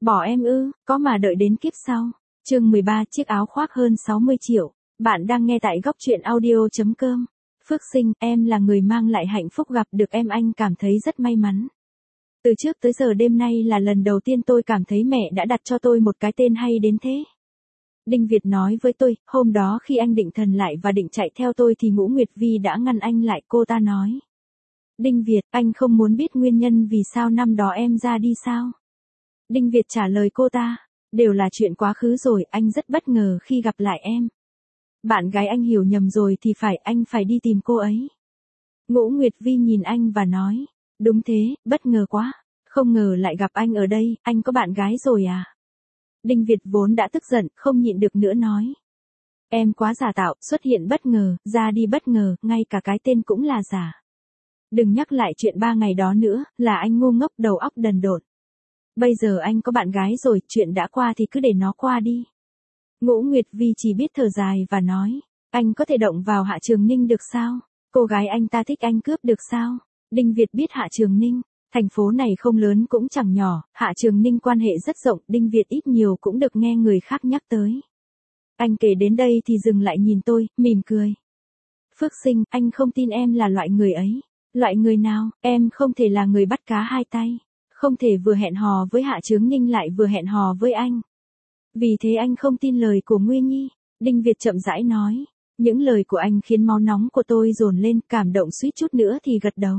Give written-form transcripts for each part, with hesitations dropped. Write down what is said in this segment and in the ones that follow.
Bỏ em ư, có mà đợi đến kiếp sau. Chương 13, chiếc áo khoác hơn 60 triệu. Bạn đang nghe tại góc truyện audio.com. Phước Sinh, em là người mang lại hạnh phúc, gặp được em anh cảm thấy rất may mắn. Từ trước tới giờ đêm nay là lần đầu tiên tôi cảm thấy mẹ đã đặt cho tôi một cái tên hay đến thế. Đinh Việt nói với tôi, hôm đó khi anh định thần lại và định chạy theo tôi thì Ngũ Nguyệt Vi đã ngăn anh lại. Cô ta nói: Đinh Việt, anh không muốn biết nguyên nhân vì sao năm đó em ra đi sao? Đinh Việt trả lời cô ta: đều là chuyện quá khứ rồi, anh rất bất ngờ khi gặp lại em. Bạn gái anh hiểu nhầm rồi thì phải, anh phải đi tìm cô ấy. Ngũ Nguyệt Vi nhìn anh và nói: đúng thế, bất ngờ quá, không ngờ lại gặp anh ở đây, anh có bạn gái rồi à? Đinh Việt vốn đã tức giận, không nhịn được nữa nói: em quá giả tạo, xuất hiện bất ngờ, ra đi bất ngờ, ngay cả cái tên cũng là giả. Đừng nhắc lại chuyện 3 ngày đó nữa, là anh ngu ngốc đầu óc đần độn. Bây giờ anh có bạn gái rồi, chuyện đã qua thì cứ để nó qua đi. Ngũ Nguyệt Vi chỉ biết thở dài và nói: anh có thể động vào Hạ Trường Ninh được sao? Cô gái anh ta thích anh cướp được sao? Đinh Việt biết Hạ Trường Ninh, thành phố này không lớn cũng chẳng nhỏ, Hạ Trường Ninh quan hệ rất rộng, Đinh Việt ít nhiều cũng được nghe người khác nhắc tới. Anh kể đến đây thì dừng lại nhìn tôi, mỉm cười. Phước Sinh, anh không tin em là loại người ấy. Loại người nào? Em không thể là người bắt cá hai tay. Không thể vừa hẹn hò với Hạ Chướng Ninh lại vừa hẹn hò với anh. Vì thế anh không tin lời của Nguyên Nhi. Đinh Việt chậm rãi nói. Những lời của anh khiến máu nóng của tôi dồn lên, cảm động suýt chút nữa thì gật đầu.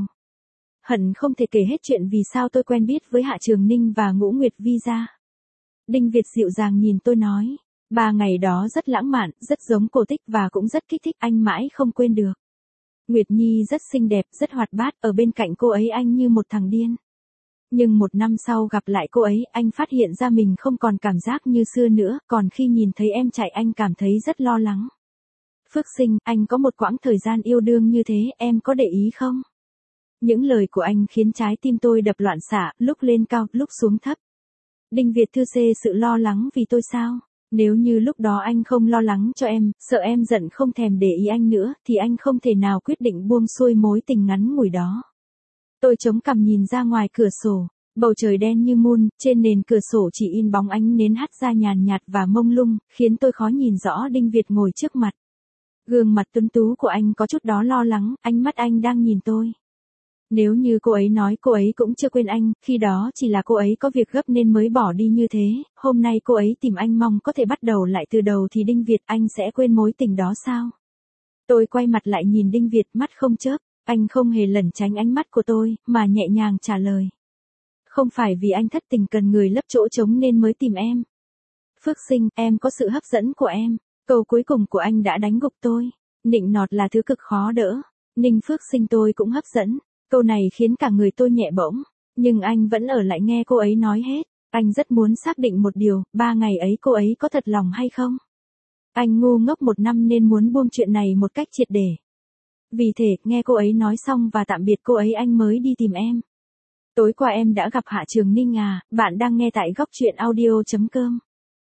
Hận không thể kể hết chuyện vì sao tôi quen biết với Hạ Trường Ninh và Ngũ Nguyệt Vi ra. Đinh Việt dịu dàng nhìn tôi nói: 3 ngày đó rất lãng mạn, rất giống cổ tích và cũng rất kích thích, anh mãi không quên được. Nguyệt Nhi rất xinh đẹp, rất hoạt bát, ở bên cạnh cô ấy anh như một thằng điên. Nhưng 1 năm sau gặp lại cô ấy, anh phát hiện ra mình không còn cảm giác như xưa nữa, còn khi nhìn thấy em chạy anh cảm thấy rất lo lắng. Phước Sinh, anh có một quãng thời gian yêu đương như thế, em có để ý không? Những lời của anh khiến trái tim tôi đập loạn xạ, lúc lên cao, lúc xuống thấp. Đinh Việt thư xê sự lo lắng vì tôi sao? Nếu như lúc đó anh không lo lắng cho em, sợ em giận không thèm để ý anh nữa, thì anh không thể nào quyết định buông xuôi mối tình ngắn ngủi đó. Tôi chống cằm nhìn ra ngoài cửa sổ, bầu trời đen như mun, trên nền cửa sổ chỉ in bóng ánh nến hắt ra nhàn nhạt và mông lung, khiến tôi khó nhìn rõ Đinh Việt ngồi trước mặt. Gương mặt tuấn tú của anh có chút đó lo lắng, ánh mắt anh đang nhìn tôi. Nếu như cô ấy nói cô ấy cũng chưa quên anh, khi đó chỉ là cô ấy có việc gấp nên mới bỏ đi như thế, hôm nay cô ấy tìm anh mong có thể bắt đầu lại từ đầu thì Đinh Việt, anh sẽ quên mối tình đó sao? Tôi quay mặt lại nhìn Đinh Việt, mắt không chớp, anh không hề lẩn tránh ánh mắt của tôi, mà nhẹ nhàng trả lời. Không phải vì anh thất tình cần người lấp chỗ trống nên mới tìm em. Phước Sinh, em có sự hấp dẫn của em. Câu cuối cùng của anh đã đánh gục tôi. Nịnh nọt là thứ cực khó đỡ. Ninh Phước Sinh tôi cũng hấp dẫn. Câu này khiến cả người tôi nhẹ bỗng, nhưng anh vẫn ở lại nghe cô ấy nói hết. Anh rất muốn xác định một điều, 3 ngày ấy cô ấy có thật lòng hay không? Anh ngu ngốc 1 năm nên muốn buông chuyện này một cách triệt để. Vì thế, nghe cô ấy nói xong và tạm biệt cô ấy anh mới đi tìm em. Tối qua em đã gặp Hạ Trường Ninh à? Bạn đang nghe tại góc truyện audio.com.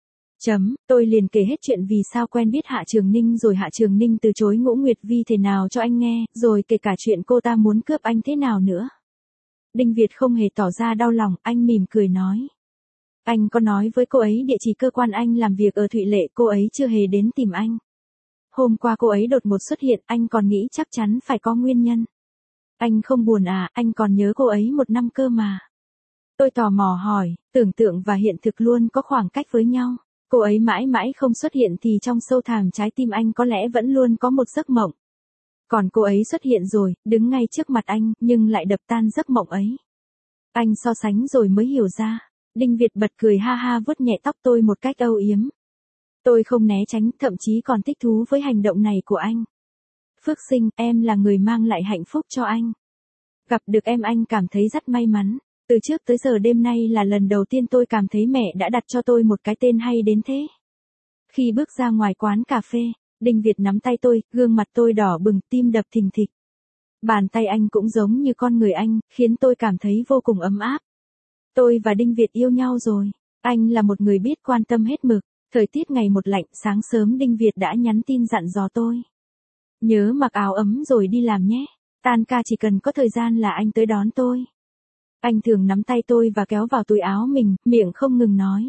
Tôi liền kể hết chuyện vì sao quen biết Hạ Trường Ninh rồi Hạ Trường Ninh từ chối Ngũ Nguyệt Vi thế nào cho anh nghe, rồi kể cả chuyện cô ta muốn cướp anh thế nào nữa. Đinh Việt không hề tỏ ra đau lòng, anh mỉm cười nói. Anh có nói với cô ấy địa chỉ cơ quan anh làm việc ở Thụy Lệ, cô ấy chưa hề đến tìm anh. Hôm qua cô ấy đột ngột xuất hiện, anh còn nghĩ chắc chắn phải có nguyên nhân. Anh không buồn à, anh còn nhớ cô ấy 1 năm cơ mà. Tôi tò mò hỏi, tưởng tượng và hiện thực luôn có khoảng cách với nhau. Cô ấy mãi mãi không xuất hiện thì trong sâu thẳm trái tim anh có lẽ vẫn luôn có một giấc mộng. Còn cô ấy xuất hiện rồi, đứng ngay trước mặt anh, nhưng lại đập tan giấc mộng ấy. Anh so sánh rồi mới hiểu ra. Đinh Việt bật cười ha ha vuốt nhẹ tóc tôi một cách âu yếm. Tôi không né tránh, thậm chí còn thích thú với hành động này của anh. Phước Sinh, em là người mang lại hạnh phúc cho anh. Gặp được em anh cảm thấy rất may mắn. Từ trước tới giờ đêm nay là lần đầu tiên tôi cảm thấy mẹ đã đặt cho tôi một cái tên hay đến thế. Khi bước ra ngoài quán cà phê, Đinh Việt nắm tay tôi, gương mặt tôi đỏ bừng, tim đập thình thịch. Bàn tay anh cũng giống như con người anh, khiến tôi cảm thấy vô cùng ấm áp. Tôi và Đinh Việt yêu nhau rồi. Anh là một người biết quan tâm hết mực. Thời tiết ngày một lạnh, sáng sớm Đinh Việt đã nhắn tin dặn dò tôi. Nhớ mặc áo ấm rồi đi làm nhé. Tan ca chỉ cần có thời gian là anh tới đón tôi. Anh thường nắm tay tôi và kéo vào túi áo mình, miệng không ngừng nói.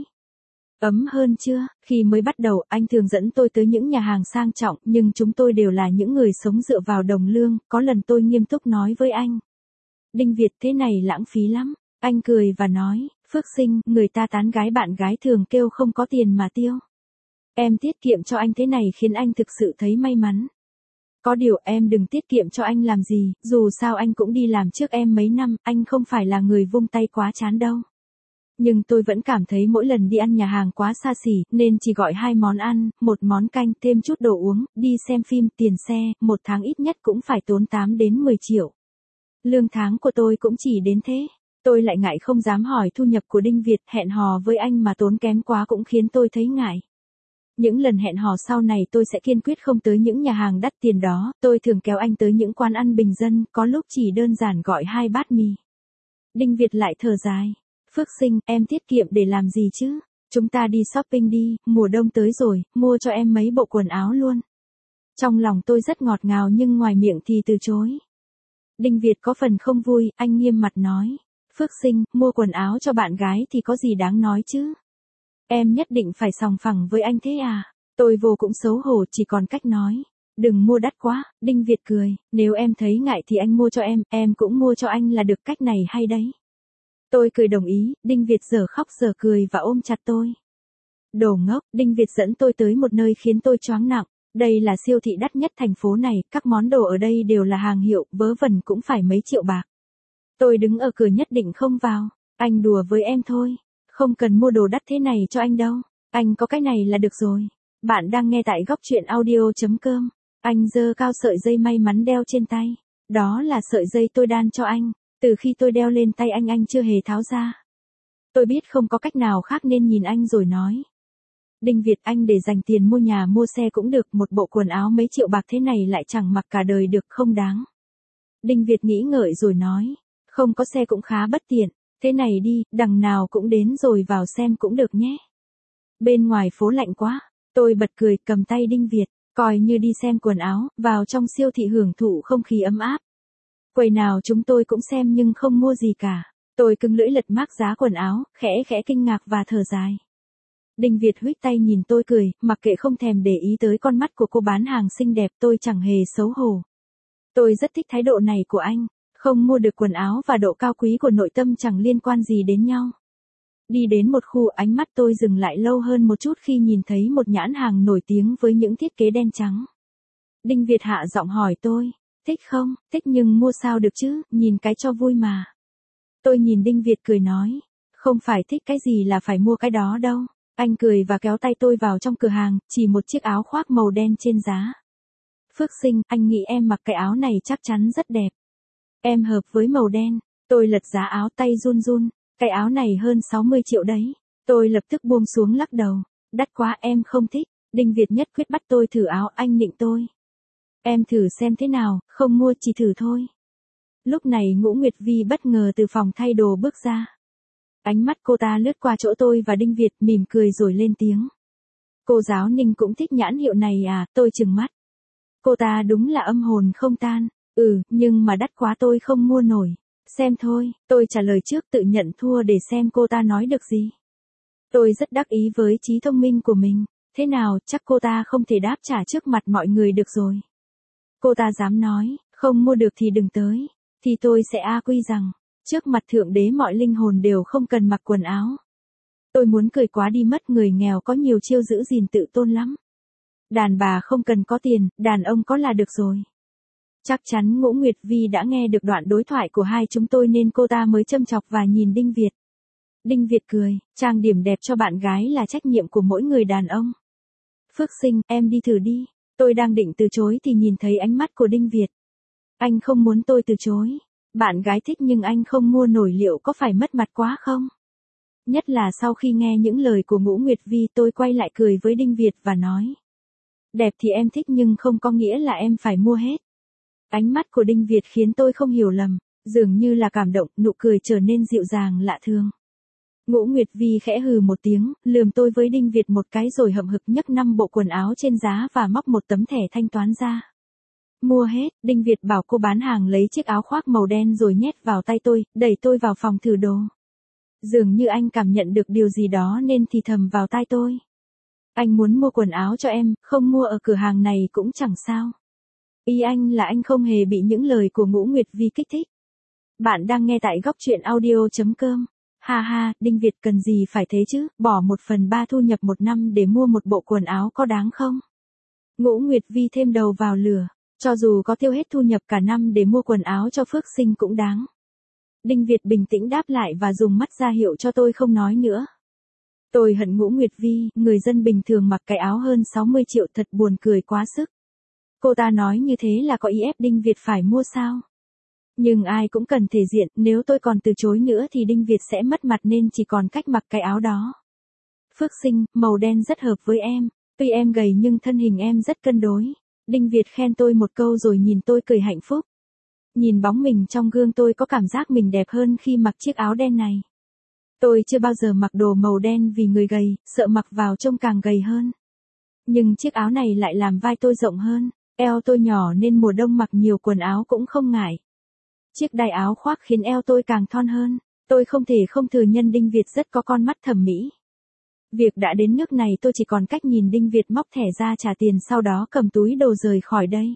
Ấm hơn chưa? Khi mới bắt đầu, anh thường dẫn tôi tới những nhà hàng sang trọng, nhưng chúng tôi đều là những người sống dựa vào đồng lương. Có lần tôi nghiêm túc nói với anh. Đinh Việt, thế này lãng phí lắm. Anh cười và nói, Phước Sinh, người ta tán gái bạn gái thường kêu không có tiền mà tiêu. Em tiết kiệm cho anh thế này khiến anh thực sự thấy may mắn. Có điều em đừng tiết kiệm cho anh làm gì, dù sao anh cũng đi làm trước em mấy năm, anh không phải là người vung tay quá chán đâu. Nhưng tôi vẫn cảm thấy mỗi lần đi ăn nhà hàng quá xa xỉ, nên chỉ gọi 2 món ăn, 1 món canh, thêm chút đồ uống, đi xem phim, tiền xe, 1 tháng ít nhất cũng phải tốn 8 đến 10 triệu. Lương tháng của tôi cũng chỉ đến thế. Tôi lại ngại không dám hỏi thu nhập của Đinh Việt, hẹn hò với anh mà tốn kém quá cũng khiến tôi thấy ngại. Những lần hẹn hò sau này tôi sẽ kiên quyết không tới những nhà hàng đắt tiền đó, tôi thường kéo anh tới những quán ăn bình dân, có lúc chỉ đơn giản gọi 2 bát mì. Đinh Việt lại thở dài. Phước Sinh, em tiết kiệm để làm gì chứ? Chúng ta đi shopping đi, mùa đông tới rồi, mua cho em mấy bộ quần áo luôn. Trong lòng tôi rất ngọt ngào nhưng ngoài miệng thì từ chối. Đinh Việt có phần không vui, anh nghiêm mặt nói. Phước Sinh, mua quần áo cho bạn gái thì có gì đáng nói chứ? Em nhất định phải sòng phẳng với anh thế à? Tôi vô cũng xấu hổ chỉ còn cách nói. Đừng mua đắt quá, Đinh Việt cười, nếu em thấy ngại thì anh mua cho em cũng mua cho anh là được, cách này hay đấy. Tôi cười đồng ý, Đinh Việt giờ khóc giờ cười và ôm chặt tôi. Đồ ngốc, Đinh Việt dẫn tôi tới một nơi khiến tôi choáng nặng. Đây là siêu thị đắt nhất thành phố này, các món đồ ở đây đều là hàng hiệu, vớ vẩn cũng phải mấy triệu bạc. Tôi đứng ở cửa nhất định không vào, anh đùa với em thôi. Không cần mua đồ đắt thế này cho anh đâu, anh có cái này là được rồi. Bạn đang nghe tại góc truyện audio.com. Anh giơ cao sợi dây may mắn đeo trên tay. Đó là sợi dây tôi đan cho anh. Từ khi tôi đeo lên tay anh chưa hề tháo ra. Tôi biết không có cách nào khác nên nhìn anh rồi nói. Đinh Việt, anh để dành tiền mua nhà mua xe cũng được, một bộ quần áo mấy triệu bạc thế này lại chẳng mặc cả đời được, không đáng. Đinh Việt nghĩ ngợi rồi nói. Không có xe cũng khá bất tiện. Thế này đi, đằng nào cũng đến rồi vào xem cũng được nhé. Bên ngoài phố lạnh quá. Tôi bật cười, cầm tay Đinh Việt, coi như đi xem quần áo, vào trong siêu thị hưởng thụ không khí ấm áp. Quầy nào chúng tôi cũng xem nhưng không mua gì cả. Tôi cứng lưỡi lật mác giá quần áo, khẽ kinh ngạc và thở dài. Đinh Việt huých tay nhìn tôi cười, mặc kệ không thèm để ý tới con mắt của cô bán hàng xinh đẹp, tôi chẳng hề xấu hổ. Tôi rất thích thái độ này của anh, không mua được quần áo và độ cao quý của nội tâm chẳng liên quan gì đến nhau. Đi đến một khu, ánh mắt tôi dừng lại lâu hơn một chút khi nhìn thấy một nhãn hàng nổi tiếng với những thiết kế đen trắng. Đinh Việt hạ giọng hỏi tôi, thích không? Thích nhưng mua sao được chứ, nhìn cái cho vui mà. Tôi nhìn Đinh Việt cười nói, không phải thích cái gì là phải mua cái đó đâu. Anh cười và kéo tay tôi vào trong cửa hàng, chỉ một chiếc áo khoác màu đen trên giá. Phước Sinh, anh nghĩ em mặc cái áo này chắc chắn rất đẹp. Em hợp với màu đen. Tôi lật giá áo, tay run run. Cái áo này hơn 60 triệu đấy. Tôi lập tức buông xuống lắc đầu. Đắt quá, em không thích. Đinh Việt nhất quyết bắt tôi thử áo, anh nịnh tôi. Em thử xem thế nào, không mua chỉ thử thôi. Lúc này Ngũ Nguyệt Vi bất ngờ từ phòng thay đồ bước ra. Ánh mắt cô ta lướt qua chỗ tôi và Đinh Việt, mỉm cười rồi lên tiếng. Cô giáo Ninh cũng thích nhãn hiệu này à? Tôi trừng mắt. Cô ta đúng là âm hồn không tan. Nhưng mà đắt quá tôi không mua nổi. Xem thôi, tôi trả lời trước, tự nhận thua để xem cô ta nói được gì. Tôi rất đắc ý với trí thông minh của mình. Thế nào, chắc cô ta không thể đáp trả trước mặt mọi người được rồi. Cô ta dám nói, không mua được thì đừng tới. Thì tôi sẽ quy rằng, trước mặt Thượng Đế mọi linh hồn đều không cần mặc quần áo. Tôi muốn cười quá đi mất, người nghèo có nhiều chiêu giữ gìn tự tôn lắm. Đàn bà không cần có tiền, đàn ông có là được rồi. Chắc chắn Ngũ Nguyệt Vi đã nghe được đoạn đối thoại của hai chúng tôi nên cô ta mới châm chọc và nhìn Đinh Việt. Đinh Việt cười, trang điểm đẹp cho bạn gái là trách nhiệm của mỗi người đàn ông. Phước Sinh, em đi thử đi. Tôi đang định từ chối thì nhìn thấy ánh mắt của Đinh Việt. Anh không muốn tôi từ chối. Bạn gái thích nhưng anh không mua nổi liệu có phải mất mặt quá không? Nhất là sau khi nghe những lời của Ngũ Nguyệt Vi, tôi quay lại cười với Đinh Việt và nói. Đẹp thì em thích nhưng không có nghĩa là em phải mua hết. Ánh mắt của Đinh Việt khiến tôi không hiểu lầm, dường như là cảm động, nụ cười trở nên dịu dàng lạ thường. Ngũ Nguyệt Vi khẽ hừ một tiếng, lườm tôi với Đinh Việt một cái rồi hậm hực nhấc 5 bộ quần áo trên giá và móc một tấm thẻ thanh toán ra. Mua hết, Đinh Việt bảo cô bán hàng lấy chiếc áo khoác màu đen rồi nhét vào tay tôi, đẩy tôi vào phòng thử đồ. Dường như anh cảm nhận được điều gì đó nên thì thầm vào tai tôi. Anh muốn mua quần áo cho em, không mua ở cửa hàng này cũng chẳng sao. Ý anh là anh không hề bị những lời của Ngũ Nguyệt Vi kích thích. Bạn đang nghe tại góc truyện audio.com. Ha ha, Đinh Việt cần gì phải thế chứ, bỏ 1/3 thu nhập một năm để mua một bộ quần áo có đáng không? Ngũ Nguyệt Vi thêm đầu vào lửa, cho dù có tiêu hết thu nhập cả năm để mua quần áo cho Phước Sinh cũng đáng. Đinh Việt bình tĩnh đáp lại và dùng mắt ra hiệu cho tôi không nói nữa. Tôi hận Ngũ Nguyệt Vi, người dân bình thường mặc cái áo hơn 60 triệu thật buồn cười quá sức. Cô ta nói như thế là có ý ép Đinh Việt phải mua sao? Nhưng ai cũng cần thể diện, nếu tôi còn từ chối nữa thì Đinh Việt sẽ mất mặt nên chỉ còn cách mặc cái áo đó. Phước Sinh, màu đen rất hợp với em, tuy em gầy nhưng thân hình em rất cân đối. Đinh Việt khen tôi một câu rồi nhìn tôi cười hạnh phúc. Nhìn bóng mình trong gương tôi có cảm giác mình đẹp hơn khi mặc chiếc áo đen này. Tôi chưa bao giờ mặc đồ màu đen vì người gầy, sợ mặc vào trông càng gầy hơn. Nhưng chiếc áo này lại làm vai tôi rộng hơn, eo tôi nhỏ nên mùa đông mặc nhiều quần áo cũng không ngại. Chiếc đai áo khoác khiến eo tôi càng thon hơn, tôi không thể không thừa nhận Đinh Việt rất có con mắt thẩm mỹ. Việc đã đến nước này tôi chỉ còn cách nhìn Đinh Việt móc thẻ ra trả tiền sau đó cầm túi đồ rời khỏi đây.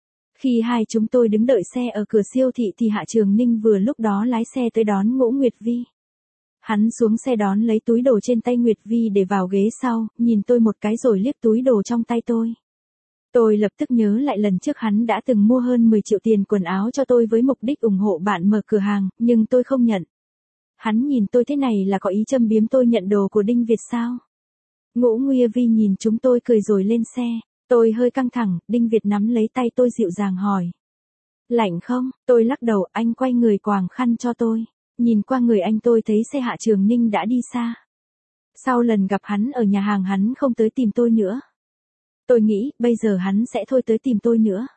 Khi hai chúng tôi đứng đợi xe ở cửa siêu thị thì Hạ Trường Ninh vừa lúc đó lái xe tới đón Ngũ Nguyệt Vi. Hắn xuống xe đón lấy túi đồ trên tay Nguyệt Vi để vào ghế sau, nhìn tôi một cái rồi liếc túi đồ trong tay tôi. Tôi lập tức nhớ lại lần trước hắn đã từng mua hơn 10 triệu tiền quần áo cho tôi với mục đích ủng hộ bạn mở cửa hàng, nhưng tôi không nhận. Hắn nhìn tôi thế này là có ý châm biếm tôi nhận đồ của Đinh Việt sao? Ngũ Nguyệt Vi nhìn chúng tôi cười rồi lên xe. Tôi hơi căng thẳng, Đinh Việt nắm lấy tay tôi dịu dàng hỏi. Lạnh không? Tôi lắc đầu, anh quay người quàng khăn cho tôi. Nhìn qua người anh tôi thấy xe Hạ Trường Ninh đã đi xa. Sau lần gặp hắn ở nhà hàng hắn không tới tìm tôi nữa. Tôi nghĩ, bây giờ hắn sẽ thôi tới tìm tôi nữa.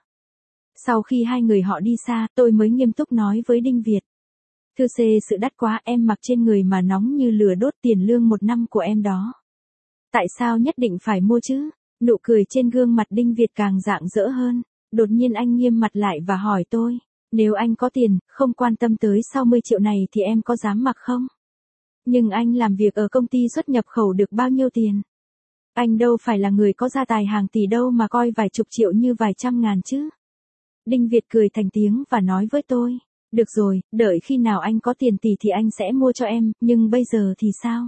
Sau khi hai người họ đi xa, tôi mới nghiêm túc nói với Đinh Việt. Thưa C, sự đắt quá, em mặc trên người mà nóng như lửa đốt, tiền lương một năm của em đó. Tại sao nhất định phải mua chứ? Nụ cười trên gương mặt Đinh Việt càng rạng rỡ hơn. Đột nhiên anh nghiêm mặt lại và hỏi tôi. Nếu anh có tiền, không quan tâm tới 60 triệu này thì em có dám mặc không? Nhưng anh làm việc ở công ty xuất nhập khẩu được bao nhiêu tiền? Anh đâu phải là người có gia tài hàng tỷ đâu mà coi vài chục triệu như vài trăm ngàn chứ. Đinh Việt cười thành tiếng và nói với tôi. Được rồi, đợi khi nào anh có tiền tỷ thì anh sẽ mua cho em, nhưng bây giờ thì sao?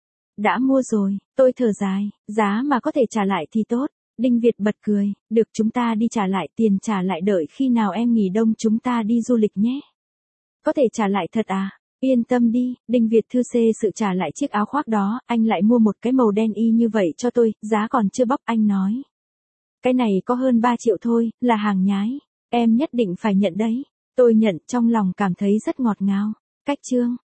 Đã mua rồi, tôi thở dài, giá mà có thể trả lại thì tốt. Đinh Việt bật cười, được chúng ta đi trả lại, tiền trả lại đợi khi nào em nghỉ đông chúng ta đi du lịch nhé. Có thể trả lại thật à? Yên tâm đi, Đinh Việt thư C sự trả lại chiếc áo khoác đó, anh lại mua một cái màu đen y như vậy cho tôi, giá còn chưa bóc anh nói. Cái này có hơn 3 triệu thôi, là hàng nhái, em nhất định phải nhận đấy. Tôi nhận trong lòng cảm thấy rất ngọt ngào. Cách chương.